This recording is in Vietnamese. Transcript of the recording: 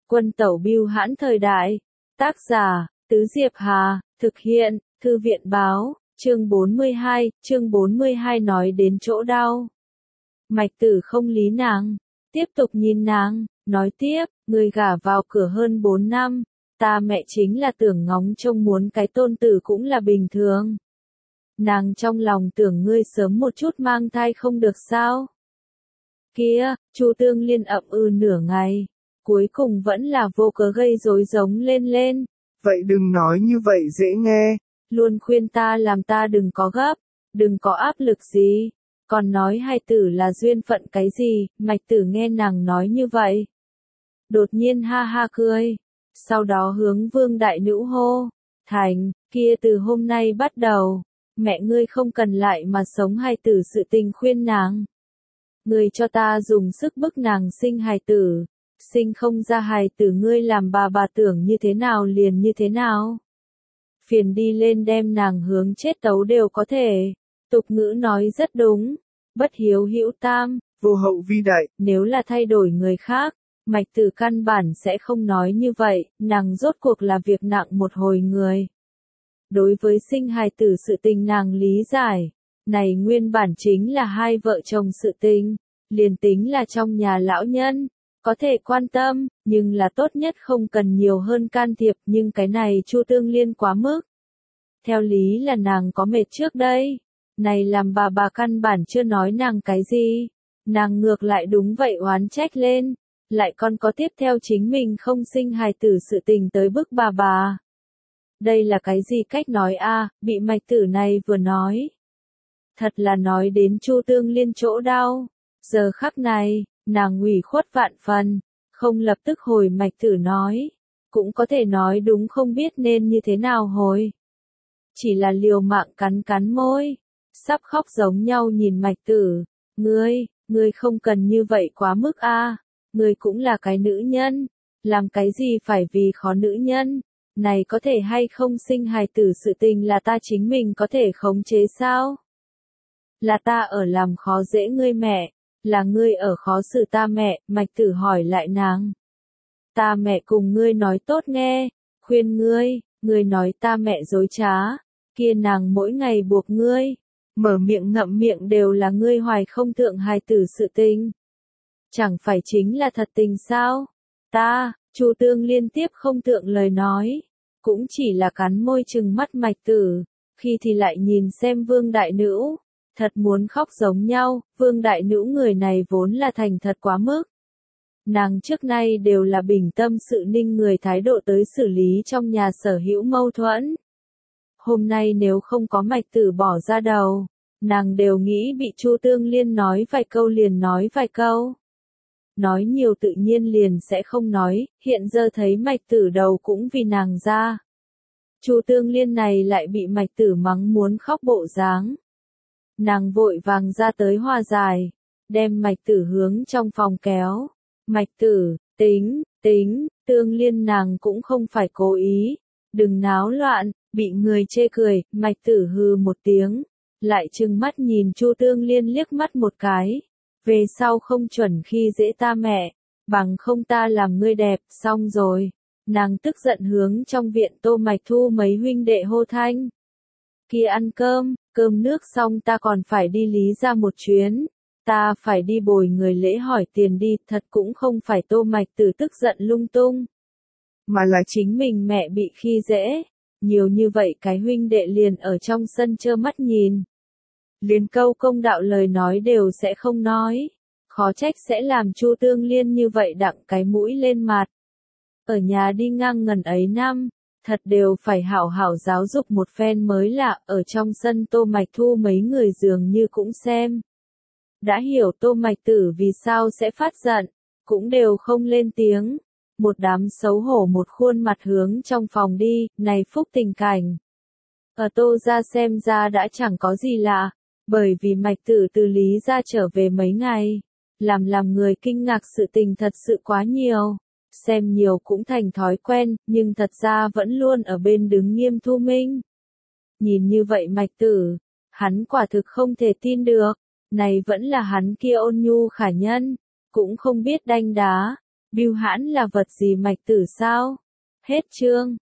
Quân tẩu bưu hãn thời đại. Tác giả, Tứ Diệp Hà, thực hiện, Thư viện báo, chương 42 nói đến chỗ đau. Mạch Tử không lý nàng, tiếp tục nhìn nàng, nói tiếp, người gả vào cửa hơn 4 năm, ta mẹ chính là tưởng ngóng trông muốn cái tôn tử cũng là bình thường. Nàng trong lòng tưởng ngươi sớm một chút mang thai không được sao? Kia, Chu Tương Liên ậm nửa ngày, cuối cùng vẫn là vô cớ gây rối giống lên. Vậy đừng nói như vậy dễ nghe. Luôn khuyên ta làm ta đừng có gấp, đừng có áp lực gì, còn nói hài tử là duyên phận cái gì, Mạch Tử nghe nàng nói như vậy. Đột nhiên ha ha cười, sau đó hướng Vương Đại Nữ hô, Thành, kia từ hôm nay bắt đầu, mẹ ngươi không cần lại mà sống hài tử sự tình khuyên nàng. Ngươi cho ta dùng sức bức nàng sinh hài tử, sinh không ra hài tử ngươi làm bà tưởng như thế nào liền như thế nào. Phiền đi lên đem nàng hướng chết tấu đều có thể. Tục ngữ nói rất đúng, bất hiếu hữu tam, vô hậu vi đại. Nếu là thay đổi người khác, Mạch Tử căn bản sẽ không nói như vậy, nàng rốt cuộc là việc nặng một hồi người. Đối với sinh hài tử sự tình nàng lý giải, này nguyên bản chính là hai vợ chồng sự tình, liền tính là trong nhà lão nhân, có thể quan tâm, nhưng là tốt nhất không cần nhiều hơn can thiệp, nhưng cái này Chu Tương Liên quá mức. Theo lý là nàng có mệt trước đây, này làm bà căn bản chưa nói nàng cái gì, nàng ngược lại đúng vậy oán trách lên, lại còn có tiếp theo chính mình không sinh hài tử sự tình tới bức bà. Đây là cái gì cách nói a? Bị Mạch Tử này vừa nói. Thật là nói đến Chu Tương Liên chỗ đau, giờ khắc này, nàng ủy khuất vạn phần, không lập tức hồi Mạch Tử nói, cũng có thể nói đúng không biết nên như thế nào hồi. Chỉ là liều mạng cắn môi, sắp khóc giống nhau nhìn Mạch Tử, ngươi không cần như vậy quá mức a, ngươi cũng là cái nữ nhân, làm cái gì phải vì khó nữ nhân, này có thể hay không sinh hài tử sự tình là ta chính mình có thể khống chế sao? Là ta ở làm khó dễ ngươi mẹ, là ngươi ở khó xử ta mẹ, Mạch Tử hỏi lại nàng. Ta mẹ cùng ngươi nói tốt nghe, khuyên ngươi nói ta mẹ dối trá, kia nàng mỗi ngày buộc ngươi, mở miệng ngậm miệng đều là ngươi hoài không thượng hài tử sự tình. Chẳng phải chính là thật tình sao? Chu Tương liên tiếp không thượng lời nói, cũng chỉ là cắn môi trừng mắt Mạch Tử, khi thì lại nhìn xem Vương Đại Nữ, thật muốn khóc giống nhau, Vương Đại Nữ người này vốn là thành thật quá mức. Nàng trước nay đều là bình tâm sự ninh người thái độ tới xử lý trong nhà sở hữu mâu thuẫn. Hôm nay nếu không có Mạch Tử bỏ ra đầu, nàng đều nghĩ bị Chu Tương Liên nói vài câu liền nói vài câu. Nói nhiều tự nhiên liền sẽ không nói, hiện giờ thấy Mạch Tử đầu cũng vì nàng ra. Chu Tương Liên này lại bị Mạch Tử mắng muốn khóc bộ dáng. Nàng vội vàng ra tới hòa giải, đem Mạch Tử hướng trong phòng kéo. Mạch Tử, tính, Tương Liên nàng cũng không phải cố ý, đừng náo loạn, bị người chê cười, Mạch Tử hừ một tiếng, lại trừng mắt nhìn Chu Tương Liên liếc mắt một cái, về sau không chuẩn khi dễ ta mẹ, bằng không ta làm ngươi đẹp, xong rồi, nàng tức giận hướng trong viện Tô Mạch Thu mấy huynh đệ hô thanh. Kia ăn cơm nước xong ta còn phải đi Lý ra một chuyến. Ta phải đi bồi người lễ hỏi tiền đi, thật cũng không phải Tô Mạch Tử tức giận lung tung. Mà là chính mình mẹ bị khi dễ, nhiều như vậy cái huynh đệ liền ở trong sân trơ mắt nhìn. Liền câu công đạo lời nói đều sẽ không nói, khó trách sẽ làm Chu Tương Liên như vậy đặng cái mũi lên mặt. Ở nhà đi ngang ngần ấy năm, thật đều phải hảo hảo giáo dục một phen mới lạ, ở trong sân Tô Mạch Thu mấy người dường như cũng xem. Đã hiểu Tô Mạch Tử vì sao sẽ phát giận, cũng đều không lên tiếng, một đám xấu hổ một khuôn mặt hướng trong phòng đi, này phúc tình cảnh. Ở Tô ra xem ra đã chẳng có gì lạ, bởi vì Mạch Tử từ Lý ra trở về mấy ngày, làm người kinh ngạc sự tình thật sự quá nhiều, xem nhiều cũng thành thói quen, nhưng thật ra vẫn luôn ở bên đứng nghiêm Thu Minh. Nhìn như vậy Mạch Tử, hắn quả thực không thể tin được. Này vẫn là hắn kia ôn nhu khả nhân, cũng không biết đanh đá, Bưu hãn là vật gì Mạch Tử sao? Hết chương.